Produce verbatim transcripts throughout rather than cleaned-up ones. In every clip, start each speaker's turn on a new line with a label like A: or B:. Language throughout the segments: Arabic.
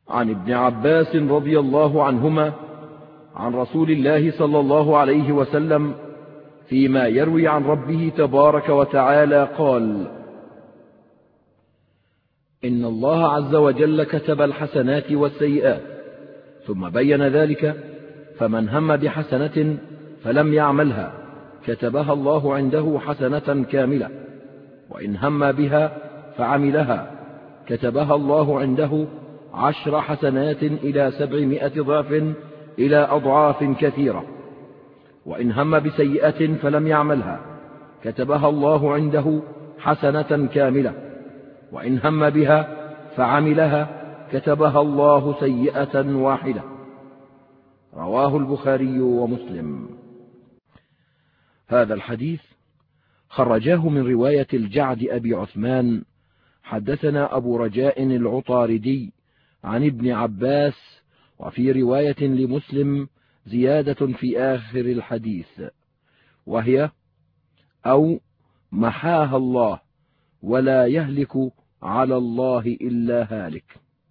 A: عن ابن عباس رضي الله عنهما عن رسول الله صلى الله عليه وسلم فيما يروي عن ربه تبارك وتعالى قال: إن الله عز وجل كتب الحسنات والسيئات، ثم بين ذلك، فمن هم بحسنة فلم يعملها كتبها الله عنده حسنة كاملة، وإن هم بها فعملها كتبها الله عنده عشر حسنات إلى سبعمائة ضعف إلى أضعاف كثيرة، وإن هم بسيئة فلم يعملها كتبها الله عنده حسنة كاملة، وإن هم بها فعملها كتبها الله سيئة واحدة. رواه البخاري ومسلم. هذا الحديث خرجاه من رواية الجعد أبي عثمان حدثنا أبو رجاء العطاردي عن ابن عباس، وفي رواية لمسلم زيادة في آخر الحديث، وهي: أو محاها الله ولا يهلك على الله إلا هالك.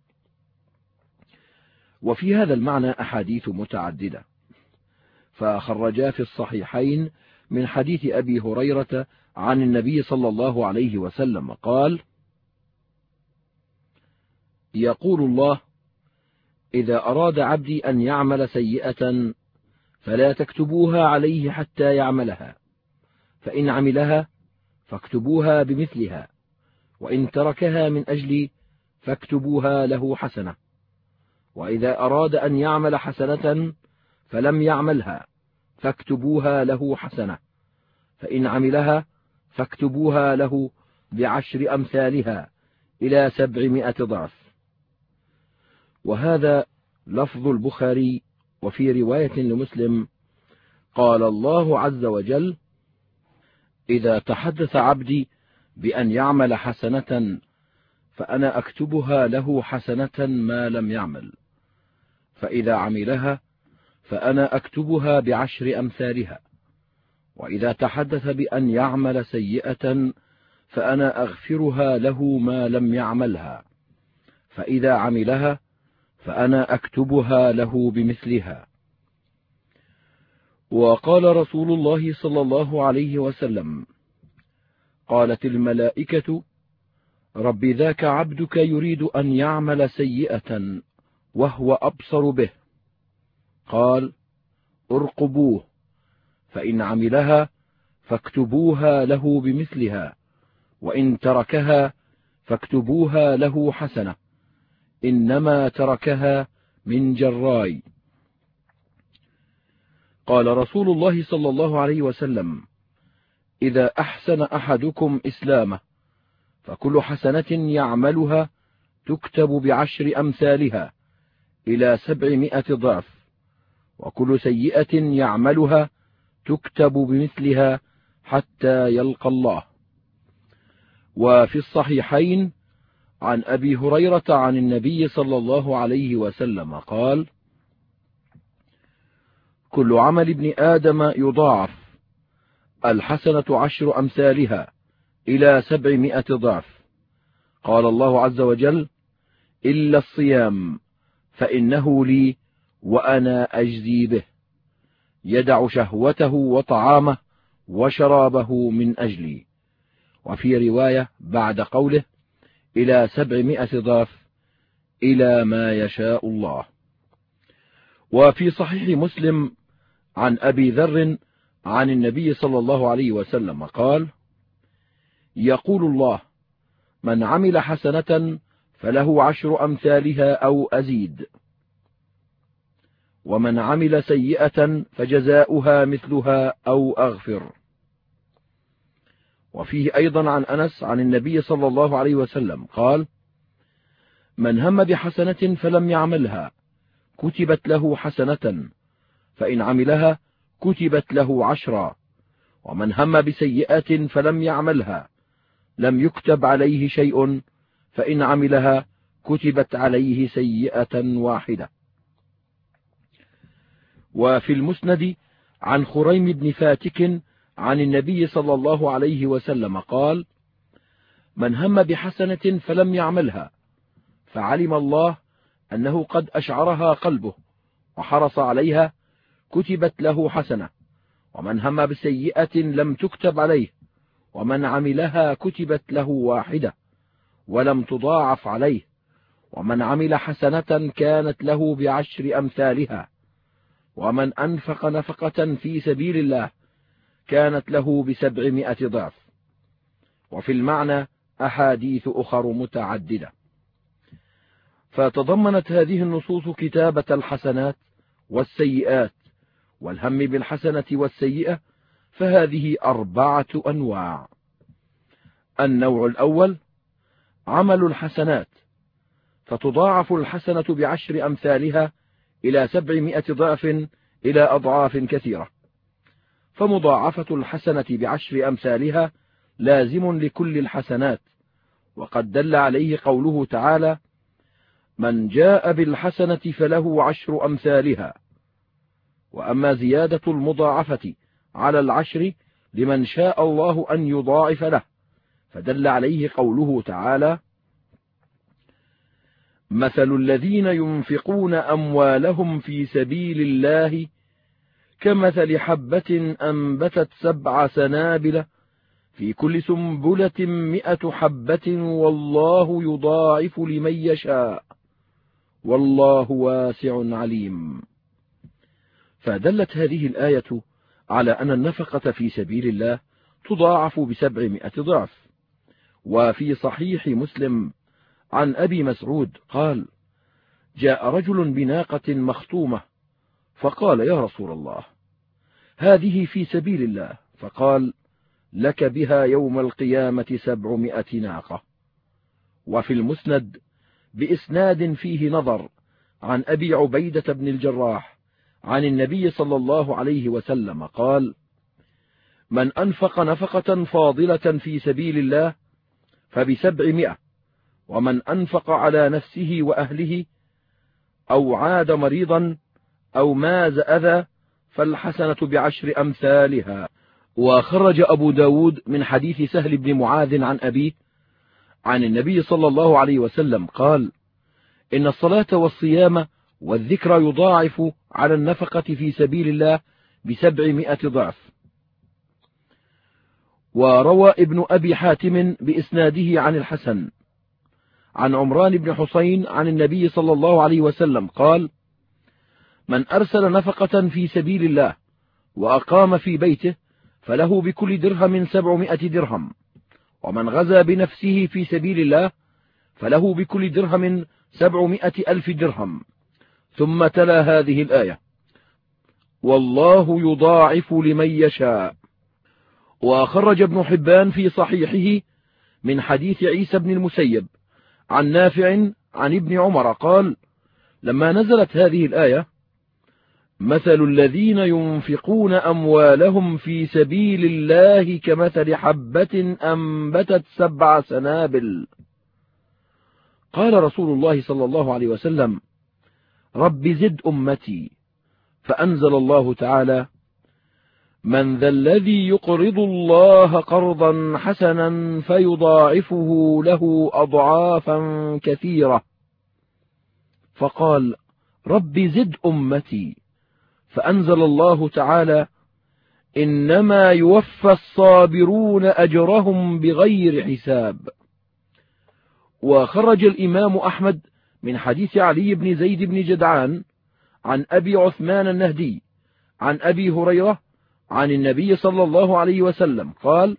A: وفي هذا المعنى أحاديث متعددة، فخرجا في الصحيحين من حديث أبي هريرة عن النبي صلى الله عليه وسلم قال: يقول الله: إذا أراد عبدي أن يعمل سيئة فلا تكتبوها عليه حتى يعملها، فإن عملها فاكتبوها بمثلها، وإن تركها من أجلي فاكتبوها له حسنة، وإذا أراد أن يعمل حسنة فلم يعملها فاكتبوها له حسنة، فإن عملها فاكتبوها له بعشر أمثالها إلى سبعمائة ضعف. وهذا لفظ البخاري. وفي رواية لمسلم قال الله عز وجل: إذا تحدث عبدي بأن يعمل حسنة فأنا أكتبها له حسنة ما لم يعمل، فإذا عملها فأنا أكتبها بعشر أمثالها، وإذا تحدث بأن يعمل سيئة فأنا أغفرها له ما لم يعملها، فإذا عملها فأنا أكتبها له بمثلها. وقال رسول الله صلى الله عليه وسلم: قالت الملائكة: رب ذاك عبدك يريد أن يعمل سيئة وهو أبصر به، قال: ارقبوه، فإن عملها فاكتبوها له بمثلها، وإن تركها فاكتبوها له حسنة، إنما تركها من جراي. قال رسول الله صلى الله عليه وسلم: إذا أحسن أحدكم إسلامه فكل حسنة يعملها تكتب بعشر أمثالها إلى سبعمائة ضعف، وكل سيئة يعملها تكتب بمثلها حتى يلقى الله. وفي الصحيحين عن أبي هريرة عن النبي صلى الله عليه وسلم قال: كل عمل ابن آدم يضاعف، الحسنة عشر أمثالها إلى سبعمائة ضعف. قال الله عز وجل: إلا الصيام فإنه لي وأنا أجزي به، يدع شهوته وطعامه وشرابه من أجلي. وفي رواية بعد قوله: إلى سبعمائة ضعف إلى ما يشاء الله. وفي صحيح مسلم عن أبي ذر عن النبي صلى الله عليه وسلم قال: يقول الله: من عمل حسنة فله عشر أمثالها أو أزيد، ومن عمل سيئة فجزاؤها مثلها أو أغفر. وفيه أيضا عن أنس عن النبي صلى الله عليه وسلم قال: من هم بحسنة فلم يعملها كتبت له حسنة، فإن عملها كتبت له عشرا، ومن هم بسيئة فلم يعملها لم يكتب عليه شيء، فإن عملها كتبت عليه سيئة واحدة. وفي المسند عن خريم بن فاتك عن النبي صلى الله عليه وسلم قال: من هم بحسنة فلم يعملها فعلم الله أنه قد أشعرها قلبه وحرص عليها كتبت له حسنة، ومن هم بسيئة لم تكتب عليه، ومن عملها كتبت له واحدة ولم تضاعف عليه، ومن عمل حسنة كانت له بعشر أمثالها، ومن أنفق نفقة في سبيل الله كانت له بسبعمائة ضعف. وفي المعنى أحاديث أخر متعددة. فتضمنت هذه النصوص كتابة الحسنات والسيئات والهم بالحسنة والسيئة، فهذه أربعة أنواع. النوع الأول عمل الحسنات، فتضاعف الحسنة بعشر أمثالها إلى سبعمائة ضعف إلى أضعاف كثيرة، فمضاعفة الحسنة بعشر أمثالها لازم لكل الحسنات، وقد دل عليه قوله تعالى: من جاء بالحسنة فله عشر أمثالها. وأما زيادة المضاعفة على العشر لمن شاء الله أن يضاعف له، فدل عليه قوله تعالى: مثل الذين ينفقون أموالهم في سبيل الله كمثل حبة أنبتت سبع سنابل في كل سنبلة مئة حبة والله يضاعف لمن يشاء والله واسع عليم. فدلت هذه الآية على أن النفقة في سبيل الله تضاعف بسبعمائة ضعف. وفي صحيح مسلم عن أبي مسعود قال: جاء رجل بناقة مختومة فقال: يا رسول الله، هذه في سبيل الله. فقال: لك بها يوم القيامة سبعمائة ناقة. وفي المسند بإسناد فيه نظر عن أبي عبيدة بن الجراح عن النبي صلى الله عليه وسلم قال: من أنفق نفقة فاضلة في سبيل الله فبسبعمائة، ومن أنفق على نفسه وأهله أو عاد مريضا أو ماز أذى فالحسنة بعشر أمثالها. وخرج أبو داود من حديث سهل بن معاذ عن أبيه عن النبي صلى الله عليه وسلم قال: إن الصلاة والصيام والذكر يضاعف على النفقة في سبيل الله بسبعمائة ضعف. وروى ابن أبي حاتم بإسناده عن الحسن عن عمران بن حسين عن النبي صلى الله عليه وسلم قال: من أرسل نفقة في سبيل الله وأقام في بيته فله بكل درهم سبعمائة درهم، ومن غزا بنفسه في سبيل الله فله بكل درهم سبعمائة ألف درهم. ثم تلا هذه الآية: والله يضاعف لمن يشاء. وخرج ابن حبان في صحيحه من حديث عيسى بن المسيب عن نافع عن ابن عمر قال: لما نزلت هذه الآية: مثل الذين ينفقون أموالهم في سبيل الله كمثل حبة أنبتت سبع سنابل، قال رسول الله صلى الله عليه وسلم: رب زد أمتي. فأنزل الله تعالى: من ذا الذي يقرض الله قرضا حسنا فيضاعفه له أضعافا كثيرة. فقال: رب زد أمتي. فأنزل الله تعالى: إنما يوفى الصابرون أجرهم بغير حساب. وخرج الإمام أحمد من حديث علي بن زيد بن جدعان عن أبي عثمان النهدي عن أبي هريرة عن النبي صلى الله عليه وسلم قال: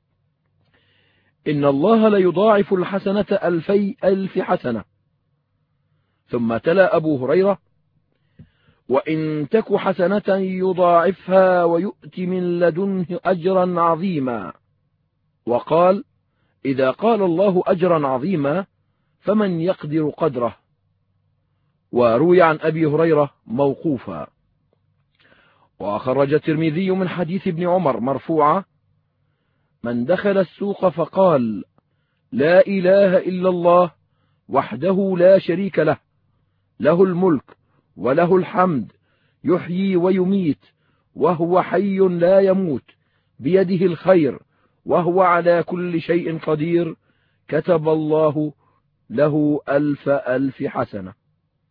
A: إن الله ليضاعف الحسنة ألفي ألف حسنة. ثم تلا أبو هريرة: وإن تك حسنة يضاعفها ويؤت من لدنه أجرا عظيما. وقال: إذا قال الله أجرا عظيما فمن يقدر قدره. وروي عن أبي هريرة موقوفا. وخرج الترمذي من حديث ابن عمر مرفوعا: من دخل السوق فقال: لا إله إلا الله وحده لا شريك له، له الملك وله الحمد، يحيي ويميت وهو حي لا يموت، بيده الخير وهو على كل شيء قدير، كتب الله له ألف ألف حسنة.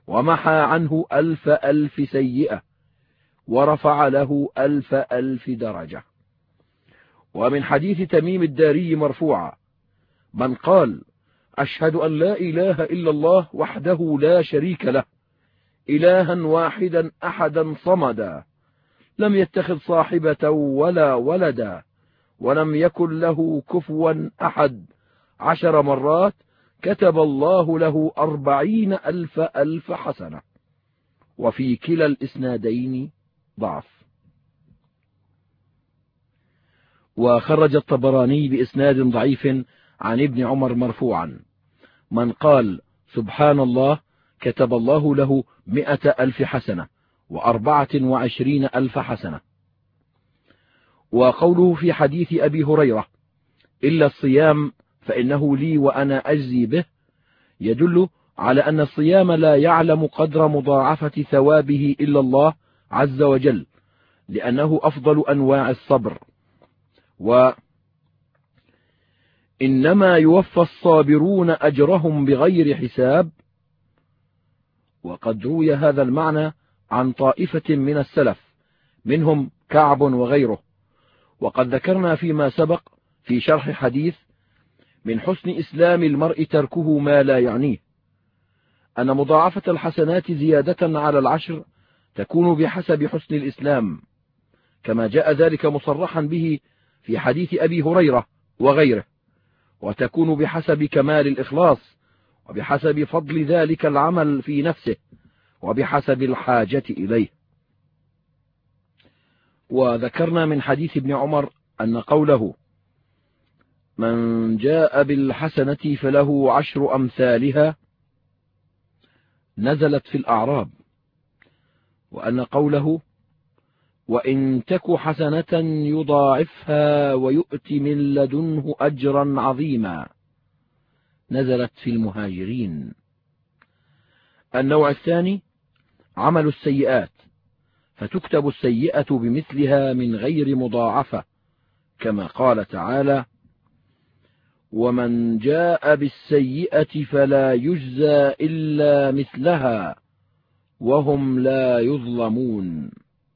A: ومحى عنه ألف ألف سيئة ورفع له ألف ألف درجة. ومن حديث تميم الداري مرفوعا: من قال أشهد أن لا إله إلا الله وحده لا شريك له إلها واحدا أحدا صمدا لم يتخذ صاحبة ولا ولدا ولم يكن له كفوا أحد عشر مرات كتب الله له أربعين ألف ألف حسنة. وفي كلا الإسنادين ضعف. وخرج الطبراني بإسناد ضعيف عن ابن عمر مرفوعا: من قال سبحان الله كتب الله له مئة ألف حسنة وأربعة وعشرين ألف حسنة. وقوله في حديث أبي هريرة: إلا الصيام فإنه لي وأنا أجزي به، يدل على أن الصيام لا يعلم قدر مضاعفة ثوابه إلا الله عز وجل، لأنه أفضل أنواع الصبر. وإنما يوفى الصابرون أجرهم بغير حساب. وقد روي هذا المعنى عن طائفة من السلف منهم كعب وغيره. وقد ذكرنا فيما سبق في شرح حديث من حسن إسلام المرء تركه ما لا يعنيه أن مضاعفة الحسنات زيادة على العشر تكون بحسب حسن الإسلام، كما جاء ذلك مصرحا به في حديث أبي هريرة وغيره، وتكون بحسب كمال الإخلاص وبحسب فضل ذلك العمل في نفسه وبحسب الحاجة إليه. وذكرنا من حديث ابن عمر أن قوله من جاء بالحسنة فله عشر أمثالها نزلت في الأعراب، وأن قوله وإن تك حسنة يضاعفها ويؤت من لدنه أجرا عظيما نزلت في المهاجرين. النوع الثاني عمل السيئات، فتكتب السيئة بمثلها من غير مضاعفة، كما قال تعالى ومن جاء بالسيئة فلا يجزى إلا مثلها وهم لا يظلمون.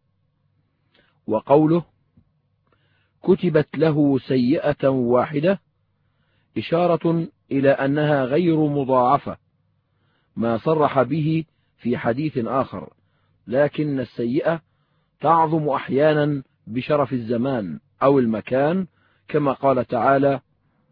A: وقوله كتبت له سيئة واحدة إشارة إلى أنها غير مضاعفة، ما صرح به في حديث آخر، لكن السيئة تعظم أحيانا بشرف الزمان أو المكان، كما قال تعالى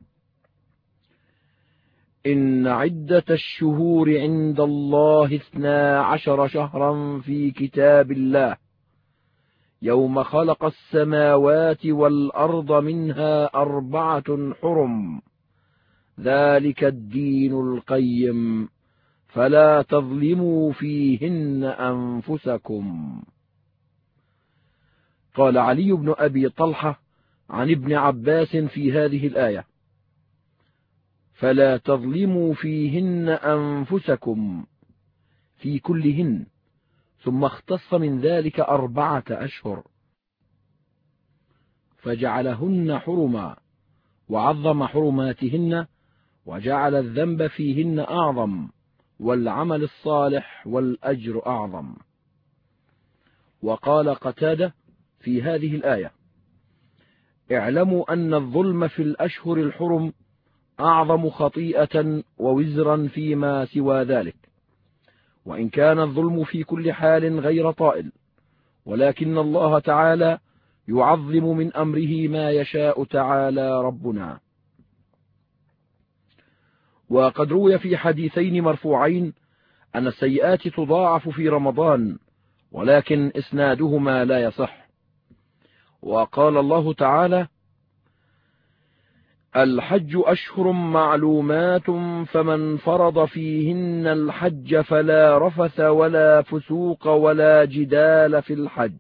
A: إن عدة الشهور عند الله اثنا عشر شهرا في كتاب الله يوم خلق السماوات والأرض منها أربعة حرم ذلك الدين القيم فلا تظلموا فيهن أنفسكم. قال علي بن أبي طلحة عن ابن عباس في هذه الآية فلا تظلموا فيهن أنفسكم في كلهن، ثم اختص من ذلك أربعة أشهر فجعلهن حرما وعظم حرماتهن وجعل الذنب فيهن أعظم والعمل الصالح والأجر أعظم. وقال قتادة في هذه الآية اعلموا أن الظلم في الأشهر الحرم أعظم خطيئة ووزرا فيما سوى ذلك، وإن كان الظلم في كل حال غير طائل، ولكن الله تعالى يعظم من أمره ما يشاء تعالى ربنا. وقد روي في حديثين مرفوعين أن السيئات تضاعف في رمضان، ولكن إسنادهما لا يصح. وقال الله تعالى الحج أشهر معلومات فمن فرض فيهن الحج فلا رفث ولا فسوق ولا جدال في الحج.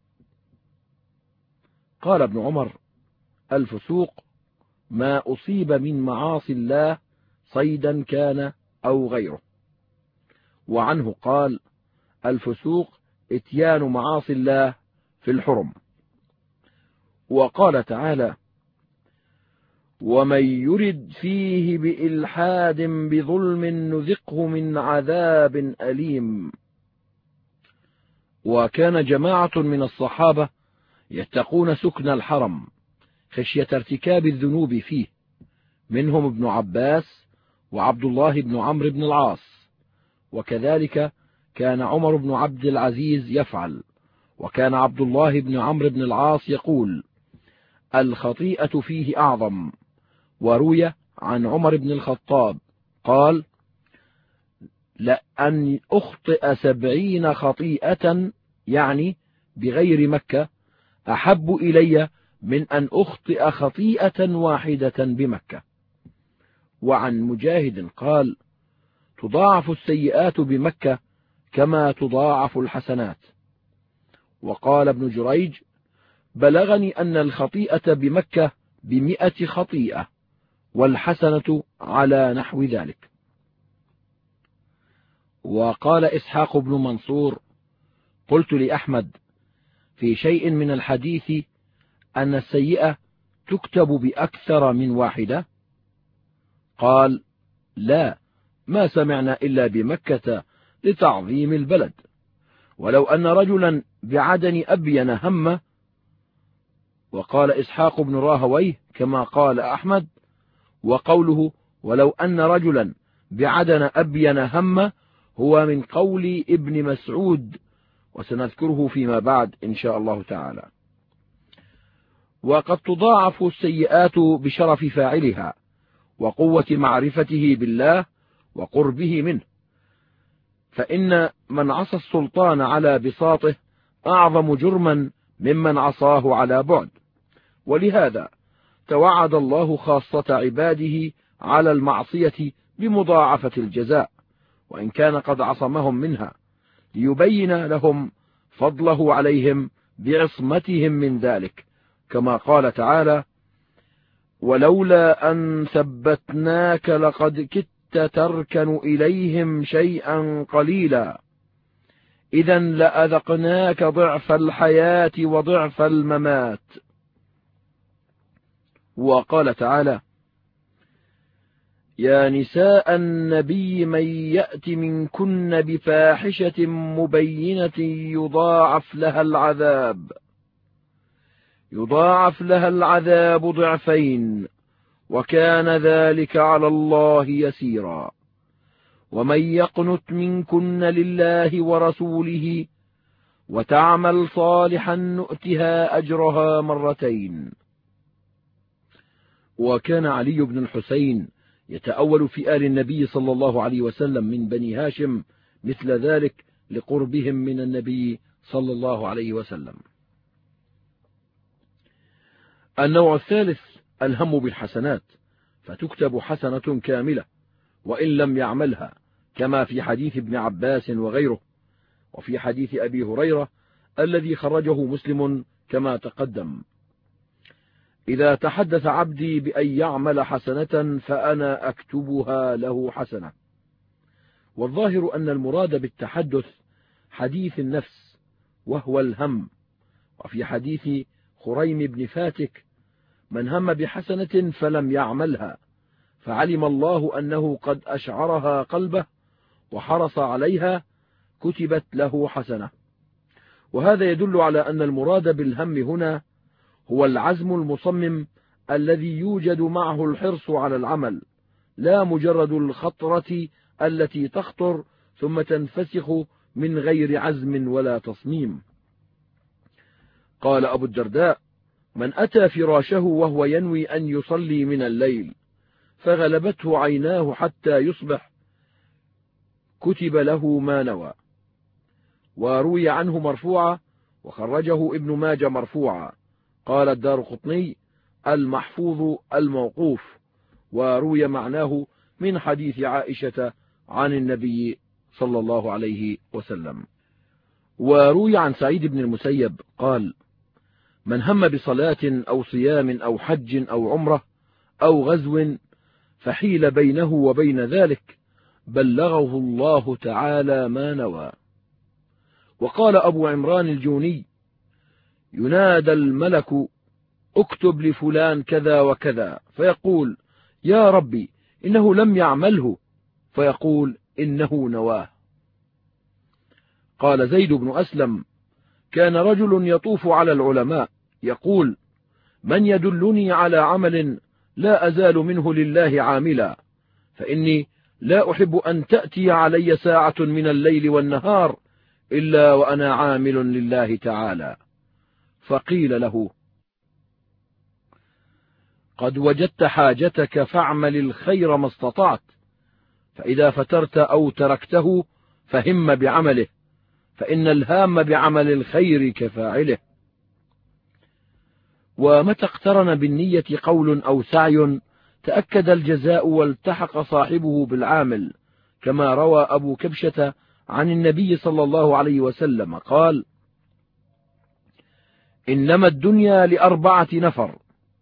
A: قال ابن عمر الفسوق ما أصيب من معاصي الله صيدا كان أو غيره. وعنه قال الفسوق اتيان معاصي الله في الحرم. وقال تعالى ومن يرد فيه بإلحاد بظلم نذقه من عذاب أليم. وكان جماعة من الصحابة يتقون سكن الحرم خشية ارتكاب الذنوب فيه، منهم ابن عباس وعبد الله بن عمرو بن العاص، وكذلك كان عمر بن عبد العزيز يفعل، وكان عبد الله بن عمرو بن العاص يقول: الخطيئة فيه أعظم. وروي عن عمر بن الخطاب قال: لأن أخطئ سبعين خطيئة، يعني بغير مكة، أحب إلي من أن أخطئ خطيئة واحدة بمكة. وعن مجاهد قال: تضاعف السيئات بمكة كما تضاعف الحسنات. وقال ابن جريج: بلغني أن الخطيئة بمكة بمئة خطيئة، والحسنة على نحو ذلك. وقال إسحاق بن منصور: قلت لأحمد في شيء من الحديث أن السيئة تكتب بأكثر من واحدة؟ قال: لا، ما سمعنا إلا بمكة لتعظيم البلد. ولو أن رجلا بعدن أبين همه. وقال إسحاق بن راهويه كما قال أحمد. وقوله ولو أن رجلا بعدن أبين همه هو من قول ابن مسعود، وسنذكره فيما بعد إن شاء الله تعالى. وقد تضاعف السيئات بشرف فاعلها وقوة معرفته بالله وقربه منه، فإن من عصى السلطان على بساطه أعظم جرما ممن عصاه على بعد. ولهذا توعد الله خاصة عباده على المعصية بمضاعفة الجزاء، وإن كان قد عصمهم منها ليبين لهم فضله عليهم بعصمتهم من ذلك، كما قال تعالى: ولولا أن ثبتناك لقد كدت تركن إليهم شيئا قليلا إذا لأذقناك ضعف الحياة وضعف الممات. وقال تعالى: يا نساء النبي من يأت منكن بفاحشة مبينة يضاعف لها العذاب يضاعف لها العذاب ضعفين وكان ذلك على الله يسيرا. ومن يقنت منكن لله ورسوله وتعمل صالحا نؤتها أجرها مرتين. وكان علي بن الحسين يتأول في آل النبي صلى الله عليه وسلم من بني هاشم مثل ذلك لقربهم من النبي صلى الله عليه وسلم. النوع الثالث الهم بالحسنات، فتكتب حسنة كاملة وإن لم يعملها، كما في حديث ابن عباس وغيره، وفي حديث أبي هريرة الذي خرجه مسلم كما تقدم: إذا تحدث عبدي بأن يعمل حسنة فأنا أكتبها له حسنة. والظاهر أن المراد بالتحدث حديث النفس وهو الهم. وفي حديث خريم بن فاتك: من هم بحسنة فلم يعملها فعلم الله أنه قد أشعرها قلبه وحرص عليها كتبت له حسنة. وهذا يدل على أن المراد بالهم هنا هو العزم المصمم الذي يوجد معه الحرص على العمل، لا مجرد الخطرة التي تخطر ثم تنفسخ من غير عزم ولا تصميم. قال أبو الدرداء: من أتى فراشه وهو ينوي أن يصلي من الليل فغلبته عيناه حتى يصبح كتب له ما نوى. وروي عنه مرفوعا وخرجه ابن ماجه مرفوعا. قال الدارقطني: المحفوظ الموقوف. وروي معناه من حديث عائشة عن النبي صلى الله عليه وسلم. وروي عن سعيد بن المسيب قال: من هم بصلاة أو صيام أو حج أو عمرة أو غزو فحيل بينه وبين ذلك بلغه الله تعالى ما نوى. وقال أبو عمران الجوني: ينادى الملك اكتب لفلان كذا وكذا، فيقول يا ربي إنه لم يعمله، فيقول إنه نواه. قال زيد بن أسلم: كان رجل يطوف على العلماء يقول: من يدلني على عمل لا أزال منه لله عاملا، فإني لا أحب أن تأتي علي ساعة من الليل والنهار إلا وأنا عامل لله تعالى. فقيل له: قد وجدت حاجتك فاعمل الخير ما استطعت، فإذا فترت أو تركته فهم بعمله، فإن الهام بعمل الخير كفاعله. ومتى اقترن بالنية قول أو سعي تأكد الجزاء والتحق صاحبه بالعامل، كما روى أبو كبشة عن النبي صلى الله عليه وسلم قال: إنما الدنيا لأربعة نفر: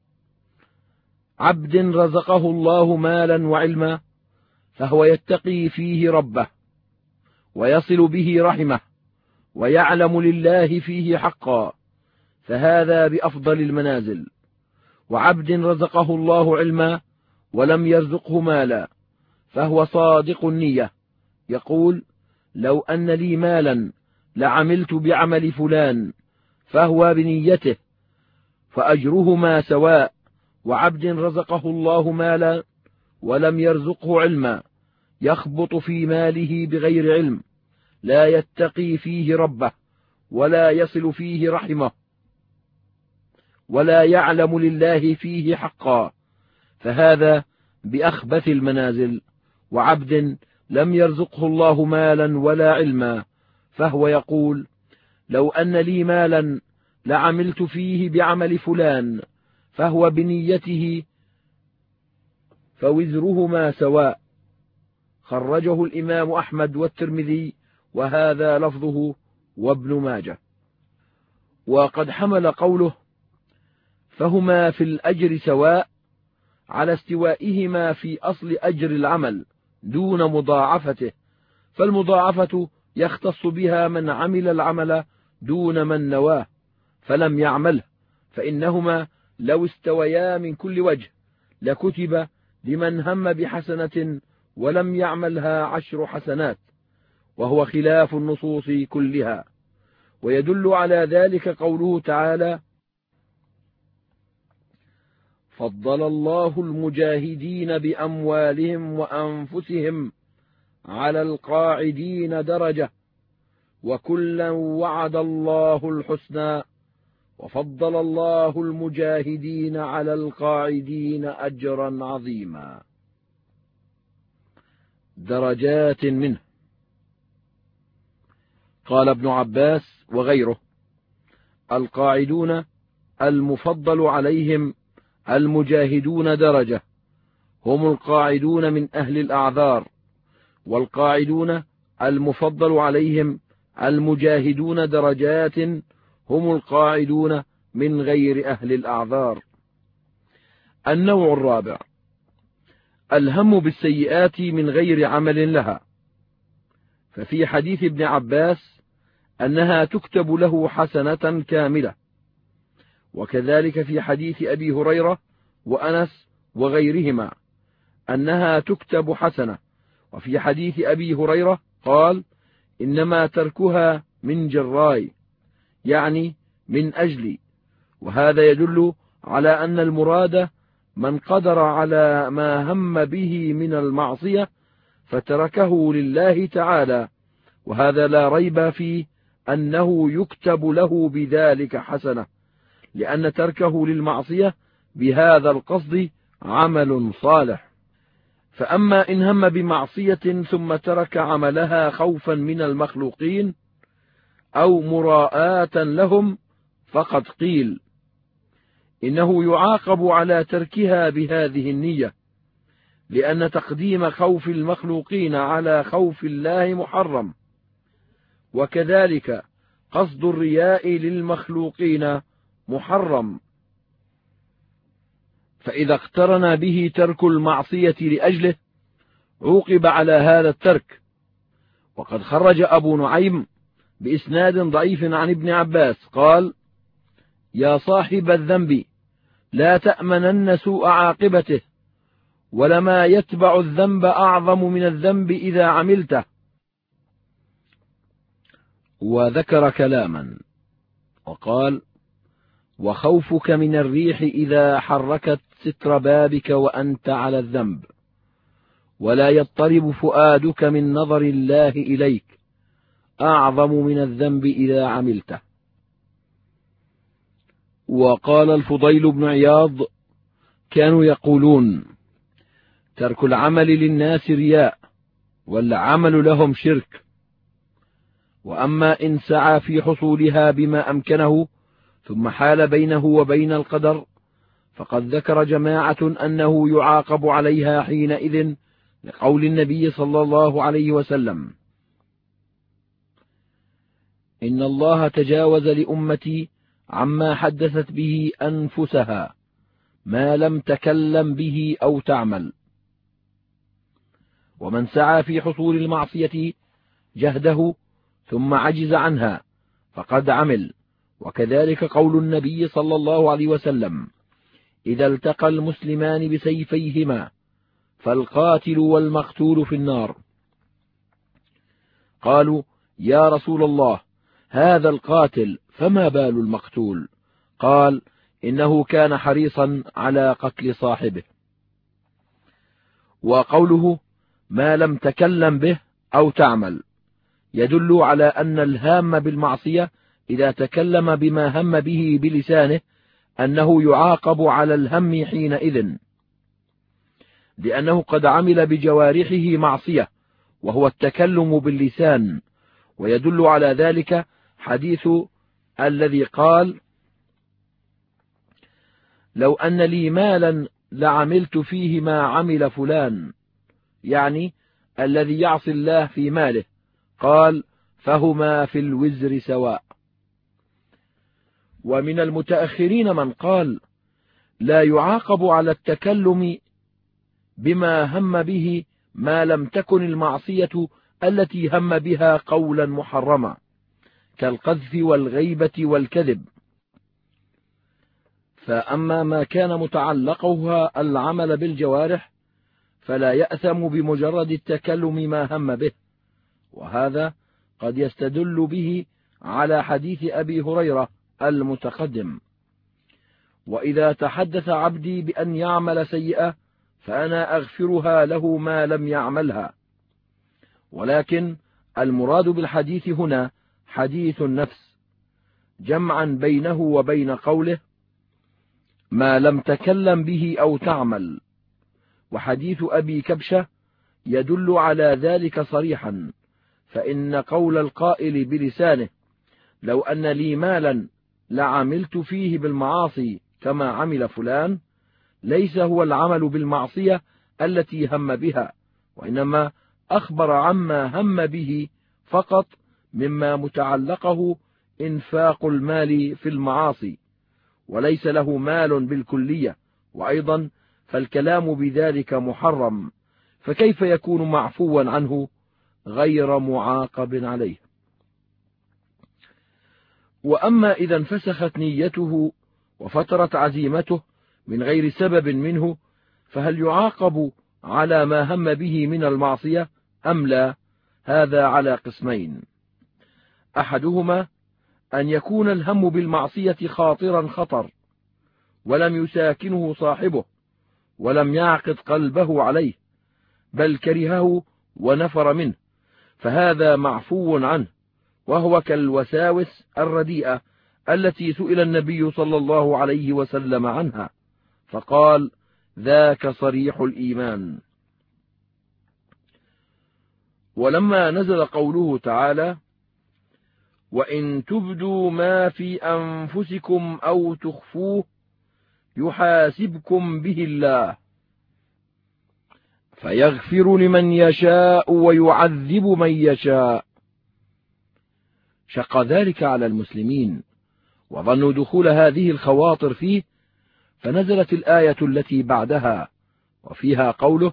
A: عبد رزقه الله مالا وعلما فهو يتقي فيه ربه، ويصل به رحمه، ويعلم لله فيه حقا، فهذا بأفضل المنازل. وعبد رزقه الله علما ولم يرزقه مالا فهو صادق النية، يقول: لو أن لي مالا لعملت بعمل فلان، فهو بنيته، فأجرهما سواء. وعبد رزقه الله مالا ولم يرزقه علما يخبط في ماله بغير علم، لا يتقي فيه ربه، ولا يصل فيه رحمه، ولا يعلم لله فيه حقا، فهذا بأخبث المنازل. وعبد لم يرزقه الله مالا ولا علما فهو يقول: لو أن لي مالا لعملت فيه بعمل فلان، فهو بنيته، فوزرهما سواء. خرجه الإمام أحمد والترمذي، وهذا لفظه، وابن ماجه. وقد حمل قوله فهما في الأجر سواء على استوائهما في أصل أجر العمل دون مضاعفته، فالمضاعفة يختص بها من عمل العمل دون من نواه فلم يعمله، فإنهما لو استويا من كل وجه لكتب لمن هم بحسنة ولم يعملها عشر حسنات، وهو خلاف النصوص كلها. ويدل على ذلك قوله تعالى: فضل الله المجاهدين بأموالهم وأنفسهم على القاعدين درجة، وكلا وعد الله الحسنى، وفضل الله المجاهدين على القاعدين أجرا عظيما. درجات منه. قال ابن عباس وغيره: القاعدون المفضل عليهم المجاهدون درجة، هم القاعدون من أهل الأعذار، والقاعدون المفضل عليهم المجاهدون درجات، هم القاعدون من غير أهل الأعذار. النوع الرابع: الهم بالسيئات من غير عمل لها، ففي حديث ابن عباس أنها تكتب له حسنة كاملة، وكذلك في حديث أبي هريرة وأنس وغيرهما أنها تكتب حسنة. وفي حديث أبي هريرة قال: إنما تركها من جراي، يعني من أجلي. وهذا يدل على أن المراد من قدر على ما هم به من المعصية فتركه لله تعالى، وهذا لا ريب فيه أنه يكتب له بذلك حسنة، لأن تركه للمعصية بهذا القصد عمل صالح. فأما إن هم بمعصية ثم ترك عملها خوفا من المخلوقين أو مراءة لهم فقد قيل إنه يعاقب على تركها بهذه النية، لأن تقديم خوف المخلوقين على خوف الله محرم، وكذلك قصد الرياء للمخلوقين محرم. فإذا اقترن به ترك المعصية لأجله عوقب على هذا الترك. وقد خرج أبو نعيم بإسناد ضعيف عن ابن عباس قال: يا صاحب الذنب، لا تأمنن سوء عاقبته، ولما يتبع الذنب أعظم من الذنب إذا عملته. وذكر كلاما وقال: وخوفك من الريح إذا حركت ستر بابك وأنت على الذنب، ولا يضطرب فؤادك من نظر الله إليك، أعظم من الذنب إذا عملته. وقال الفضيل بن عياض: كانوا يقولون: ترك العمل للناس رياء، والعمل لهم شرك، وأما إن سعى في حصولها بما أمكنه ثم حال بينه وبين القدر، فقد ذكر جماعة أنه يعاقب عليها حينئذ، لقول النبي صلى الله عليه وسلم: إن الله تجاوز لأمتي عما حدثت به أنفسها ما لم تكلم به أو تعمل. ومن سعى في حصول المعصية جهده ثم عجز عنها فقد عمل. وكذلك قول النبي صلى الله عليه وسلم: إذا التقى المسلمان بسيفيهما فالقاتل والمقتول في النار. قالوا: يا رسول الله، هذا القاتل فما بال المقتول؟ قال: إنه كان حريصا على قتل صاحبه. وقوله ما لم تكلم به أو تعمل يدل على أن الهام بالمعصية إذا تكلم بما هم به بلسانه أنه يعاقب على الهم حينئذ، لأنه قد عمل بجوارحه معصية وهو التكلم باللسان. ويدل على ذلك حديث الذي قال: لو أن لي مالا لعملت فيه ما عمل فلان، يعني الذي يعصي الله في ماله. قال: فهما في الوزر سواء. ومن المتأخرين من قال: لا يعاقب على التكلم بما هم به ما لم تكن المعصية التي هم بها قولا محرما، كالقذف والغيبة والكذب. فأما ما كان متعلقها العمل بالجوارح فلا يأثم بمجرد التكلم ما هم به، وهذا قد يستدل به على حديث أبي هريرة المتقدم: وإذا تحدث عبدي بأن يعمل سيئة فأنا أغفرها له ما لم يعملها. ولكن المراد بالحديث هنا حديث النفس، جمعا بينه وبين قوله ما لم تكلم به أو تعمل. وحديث أبي كبشة يدل على ذلك صريحا، فإن قول القائل بلسانه لو أن لي مالا لعملت فيه بالمعاصي كما عمل فلان ليس هو العمل بالمعصية التي هم بها، وإنما أخبر عما هم به فقط مما متعلقه إنفاق المال في المعاصي، وليس له مال بالكلية. وأيضا فالكلام بذلك محرم، فكيف يكون معفوا عنه غير معاقب عليه؟ وأما إذا انفسخت نيته وفترت عزيمته من غير سبب منه، فهل يعاقب على ما هم به من المعصية أم لا؟ هذا على قسمين: أحدهما أن يكون الهم بالمعصية خاطرا خطر ولم يساكنه صاحبه ولم يعقد قلبه عليه، بل كرهه ونفر منه، فهذا معفو عنه، وهو كالوساوس الرديئة التي سئل النبي صلى الله عليه وسلم عنها فقال: ذاك صريح الإيمان. ولما نزل قوله تعالى: وإن تبدوا ما في أنفسكم أو تخفوه يحاسبكم به الله فيغفر لمن يشاء ويعذب من يشاء، شق ذلك على المسلمين وظنوا دخول هذه الخواطر فيه، فنزلت الآية التي بعدها وفيها قوله: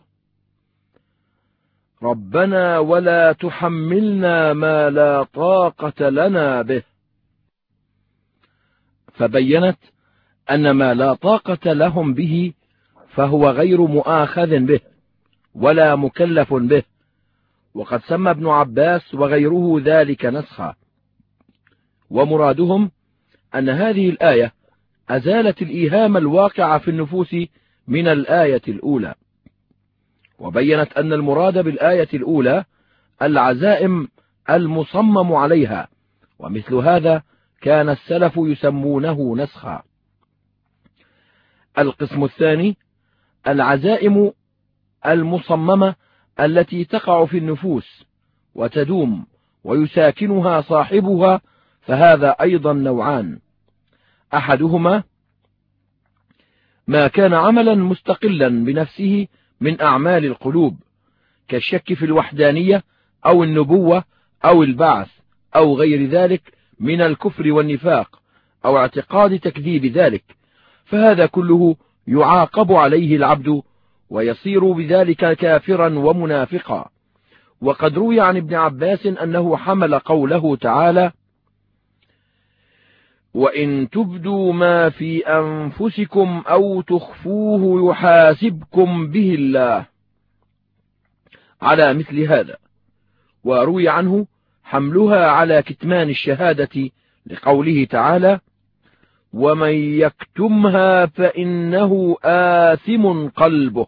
A: ربنا ولا تحملنا ما لا طاقة لنا به، فبينت أن ما لا طاقة لهم به فهو غير مؤاخذ به ولا مكلف به، وقد سمى ابن عباس وغيره ذلك نسخا. ومرادهم أن هذه الآية أزالت الإيهام الواقع في النفوس من الآية الأولى، وبينت أن المراد بالآية الأولى العزائم المصمم عليها، ومثل هذا كان السلف يسمونه نسخا. القسم الثاني العزائم المصممة التي تقع في النفوس وتدوم ويساكنها صاحبها، فهذا أيضا نوعان: أحدهما ما كان عملا مستقلا بنفسه من أعمال القلوب كالشك في الوحدانية أو النبوة أو البعث أو غير ذلك من الكفر والنفاق أو اعتقاد تكذيب ذلك، فهذا كله يعاقب عليه العبد ويصير بذلك كافرا ومنافقا. وقد روي عن ابن عباس أنه حمل قوله تعالى: وإن تبدوا ما في أنفسكم أو تخفوه يحاسبكم به الله، على مثل هذا. وروي عنه حملها على كتمان الشهادة لقوله تعالى: ومن يكتمها فإنه آثم قلبه.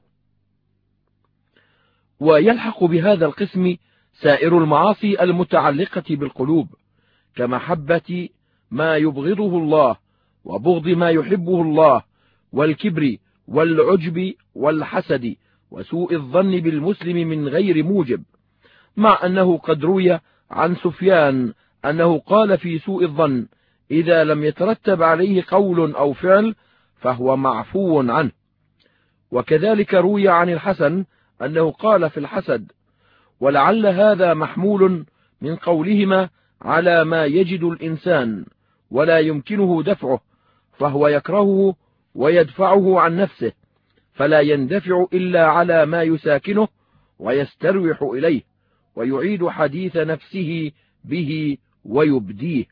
A: ويلحق بهذا القسم سائر المعاصي المتعلقة بالقلوب كمحبة ما يبغضه الله وبغض ما يحبه الله والكبر والعجب والحسد وسوء الظن بالمسلم من غير موجب، مع أنه قد روي عن سفيان أنه قال في سوء الظن: إذا لم يترتب عليه قول أو فعل فهو معفو عنه. وكذلك روي عن الحسن أنه قال في الحسد، ولعل هذا محمول من قولهما على ما يجد الإنسان ولا يمكنه دفعه، فهو يكرهه ويدفعه عن نفسه، فلا يندفع إلا على ما يساكنه ويستروح إليه ويعيد حديث نفسه به ويبديه.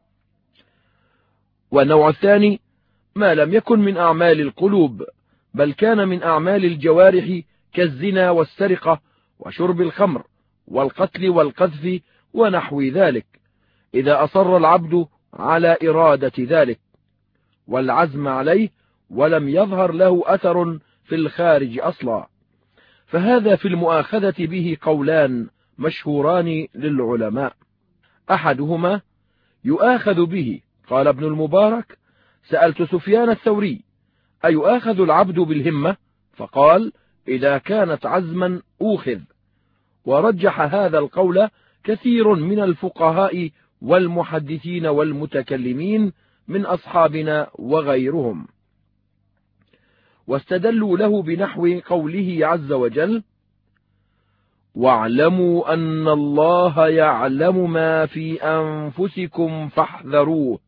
A: والنوع الثاني ما لم يكن من أعمال القلوب بل كان من أعمال الجوارح كالزنا والسرقة وشرب الخمر والقتل والقذف ونحو ذلك، إذا أصر العبد على إرادة ذلك والعزم عليه ولم يظهر له أثر في الخارج أصلا، فهذا في المؤاخذة به قولان مشهوران للعلماء: أحدهما يؤاخذ به. قال ابن المبارك: سألت سفيان الثوري: أيؤاخذ العبد بالهمة؟ فقال: إذا كانت عزما أوخذ. ورجح هذا القول كثير من الفقهاء والمحدثين والمتكلمين من أصحابنا وغيرهم، واستدلوا له بنحو قوله عز وجل: واعلموا أن الله يعلم ما في أنفسكم فاحذروه،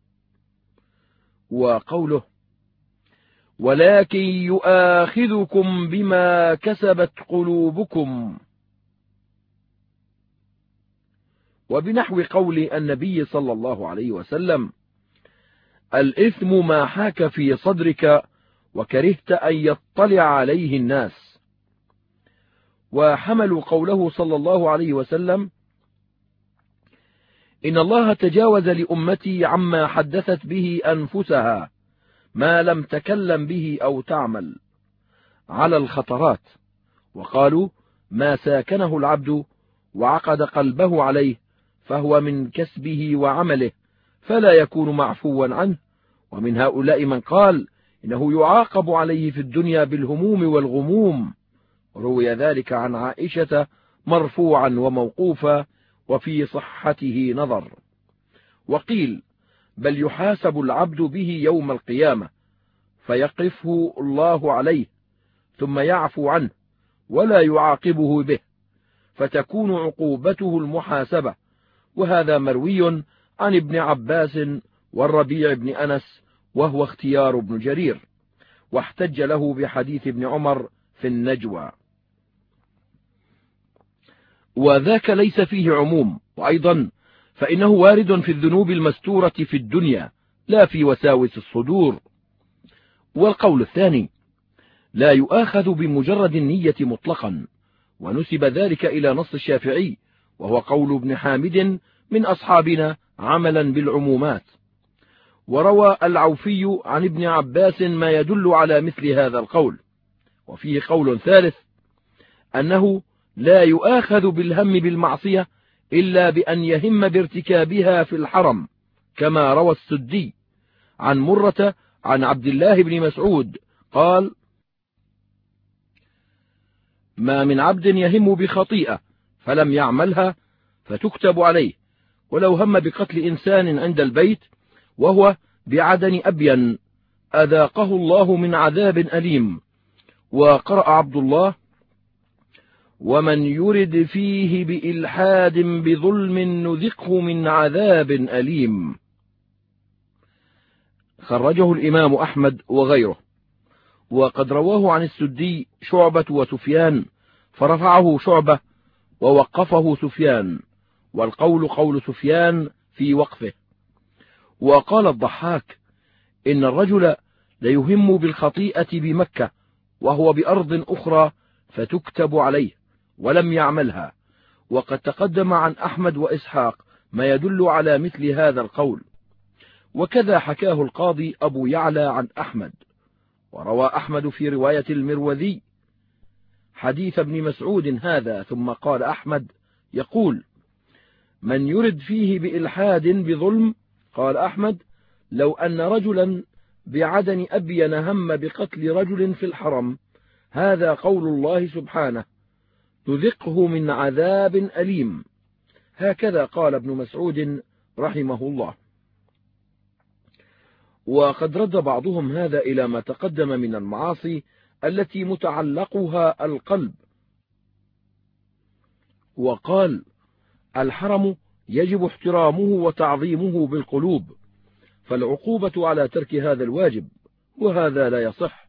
A: وقوله: ولكن يؤاخذكم بما كسبت قلوبكم، وبنحو قول النبي صلى الله عليه وسلم: الإثم ما حاك في صدرك وكرهت أن يطلع عليه الناس. وحملوا قوله صلى الله عليه وسلم: إن الله تجاوز لأمتي عما حدثت به أنفسها ما لم تكلم به أو تعمل، على الخطرات. وقالوا: ما ساكنه العبد وعقد قلبه عليه فهو من كسبه وعمله فلا يكون معفوا عنه. ومن هؤلاء من قال إنه يعاقب عليه في الدنيا بالهموم والغموم، روي ذلك عن عائشة مرفوعا وموقوفا، وفي صحته نظر. وقيل بل يحاسب العبد به يوم القيامة فيقفه الله عليه ثم يعفو عنه ولا يعاقبه به، فتكون عقوبته المحاسبة. وهذا مروي عن ابن عباس والربيع بن أنس، وهو اختيار ابن جرير، واحتج له بحديث ابن عمر في النجوى، وذاك ليس فيه عموم. وأيضا فإنه وارد في الذنوب المستورة في الدنيا لا في وساوس الصدور. والقول الثاني: لا يؤاخذ بمجرد النية مطلقا، ونسب ذلك إلى نص الشافعي، وهو قول ابن حامد من أصحابنا عملا بالعمومات. وروى العوفي عن ابن عباس ما يدل على مثل هذا القول. وفيه قول ثالث، أنه لا يؤاخذ بالهم بالمعصية إلا بأن يهم بارتكابها في الحرم، كما روى السدي عن مرة عن عبد الله بن مسعود قال: ما من عبد يهم بخطيئة فلم يعملها فتكتب عليه، ولو هم بقتل إنسان عند البيت وهو بعدن أبين أذاقه الله من عذاب أليم. وقرأ عبد الله: ومن يرد فيه بإلحاد بظلم نذقه من عذاب أليم. خرجه الإمام أحمد وغيره. وقد رواه عن السدي شعبة وسفيان، فرفعه شعبة ووقفه سفيان، والقول قول سفيان في وقفه. وقال الضحاك: إن الرجل ليهم بالخطيئة بمكة وهو بأرض أخرى فتكتب عليه ولم يعملها. وقد تقدم عن أحمد وإسحاق ما يدل على مثل هذا القول، وكذا حكاه القاضي أبو يعلى عن أحمد. وروى أحمد في رواية المروذي حديث ابن مسعود هذا، ثم قال أحمد يقول: من يرد فيه بإلحاد بظلم، قال أحمد: لو أن رجلا بعدن أبين هم بقتل رجل في الحرم، هذا قول الله سبحانه: تذقه من عذاب أليم. هكذا قال ابن مسعود رحمه الله. وقد رد بعضهم هذا إلى ما تقدم من المعاصي التي متعلقها القلب، وقال: الحرم يجب احترامه وتعظيمه بالقلوب، فالعقوبة على ترك هذا الواجب، وهذا لا يصح،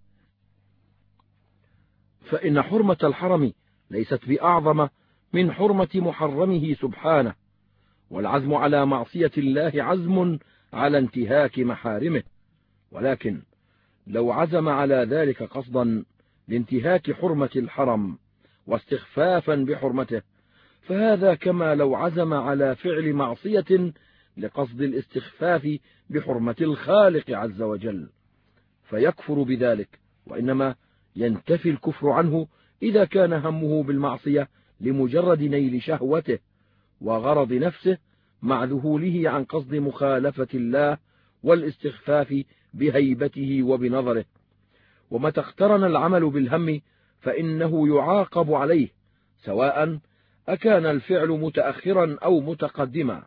A: فإن حرمة الحرم ليست بأعظم من حرمة محرمه سبحانه، والعزم على معصية الله عزم على انتهاك محارمه، ولكن لو عزم على ذلك قصدا لانتهاك حرمة الحرم واستخفافا بحرمته، فهذا كما لو عزم على فعل معصية لقصد الاستخفاف بحرمة الخالق عز وجل، فيكفر بذلك، وإنما ينتفي الكفر عنه إذا كان همه بالمعصية لمجرد نيل شهوته وغرض نفسه، مع ذهوله عن قصد مخالفة الله والاستخفاف بهيبته وبنظره. ومتى اقترن العمل بالهم فإنه يعاقب عليه، سواء أكان الفعل متأخرا أو متقدما.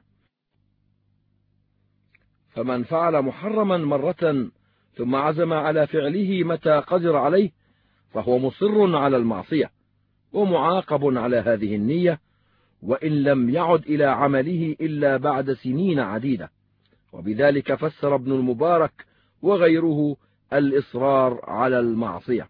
A: فمن فعل محرما مرة ثم عزم على فعله متى قدر عليه، فهو مصر على المعصية ومعاقب على هذه النية، وإن لم يعد إلى عمله إلا بعد سنين عديدة. وبذلك فسر ابن المبارك وغيره الإصرار على المعصية.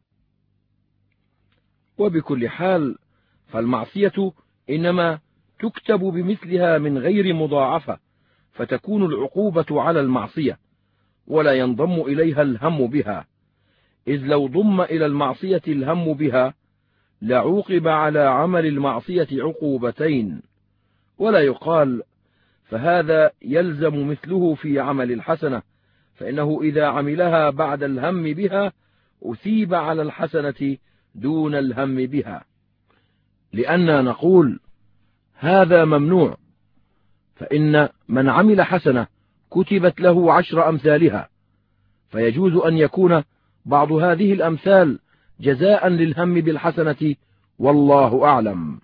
A: وبكل حال فالمعصية إنما تكتب بمثلها من غير مضاعفة، فتكون العقوبة على المعصية ولا ينضم إليها الهم بها، إذ لو ضم إلى المعصية الهم بها لعوقب على عمل المعصية عقوبتين، ولا يقال فهذا يلزم مثله في عمل الحسنة، فإنه إذا عملها بعد الهم بها أثيب على الحسنة دون الهم بها، لأننا نقول هذا ممنوع، فإن من عمل حسنة كتبت له عشر أمثالها، فيجوز أن يكون بعض هذه الأمثال جزاء للهم بالحسنة، والله أعلم.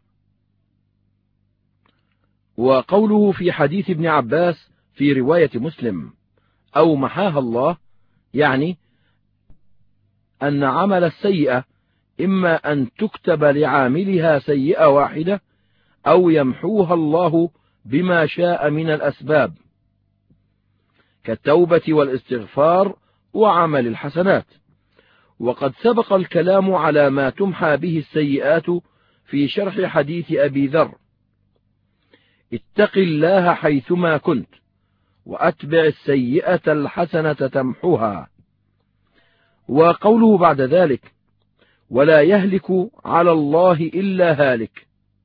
A: وقوله في حديث ابن عباس في رواية مسلم: أو محاها الله، يعني أن عمل السيئة إما أن تكتب لعاملها سيئة واحدة، أو يمحوها الله بما شاء من الأسباب كالتوبة والاستغفار وعمل الحسنات. وقد سبق الكلام على ما تمحى به السيئات في شرح حديث أبي ذر: اتق الله حيثما كنت وأتبع السيئة الحسنة تمحها. وقوله بعد ذلك ولا يهلك على الله إلا هالك،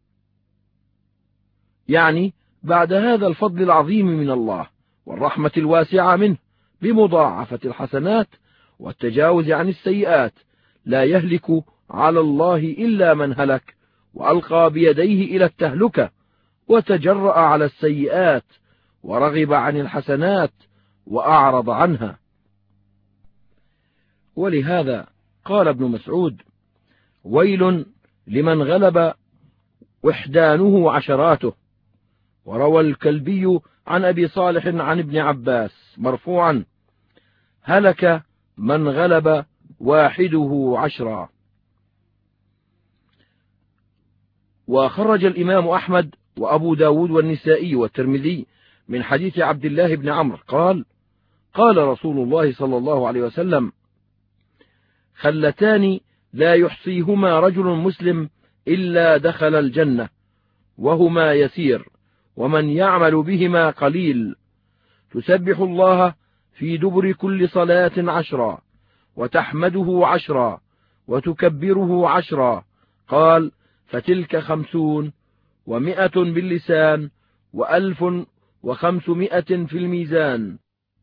A: يعني بعد هذا الفضل العظيم من الله والرحمة الواسعة منه بمضاعفة الحسنات والتجاوز عن السيئات، لا يهلك على الله إلا من هلك وألقى بيديه إلى التهلكة وتجرأ على السيئات ورغب عن الحسنات وأعرض عنها. ولهذا قال ابن مسعود ويل لمن غلب وحدانه عشراته. وروى الكلبي عن أبي صالح عن ابن عباس مرفوعا هلك من غلب واحده عشرا. وخرج الإمام أحمد وأبو داود والنسائي والترمذي من حديث عبد الله بن عمرو قال قال رسول الله صلى الله عليه وسلم خلتان لا يحصيهما رجل مسلم إلا دخل الجنة وهما يسير ومن يعمل بهما قليل، تسبح الله في دبر كل صلاة عشرا وتحمده عشرا وتكبره عشرا. قال فتلك خمسون ومائة باللسان وألف وخمسمائة في الميزان.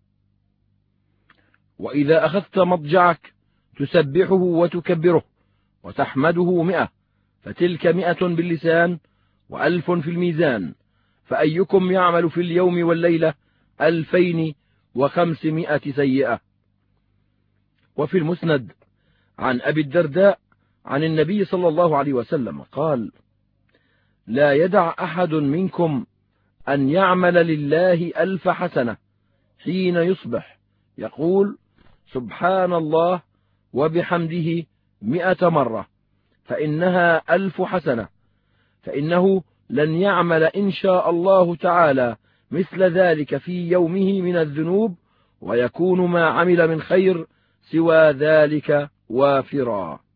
A: وإذا أخذت مضجعك تسبحه وتكبره وتحمده مئة، فتلك مئة باللسان وألف في الميزان. فأيكم يعمل في اليوم والليلة ألفين وخمسمائة سيئة. وفي المسند عن أبي الدرداء عن النبي صلى الله عليه وسلم قال لا يدع أحد منكم أن يعمل لله ألف حسنة حين يصبح يقول سبحان الله وبحمده مئة مرة فإنها ألف حسنة، فإنه لن يعمل إن شاء الله تعالى مثل ذلك في يومه من الذنوب ويكون ما عمل من خير سوى ذلك وافرا.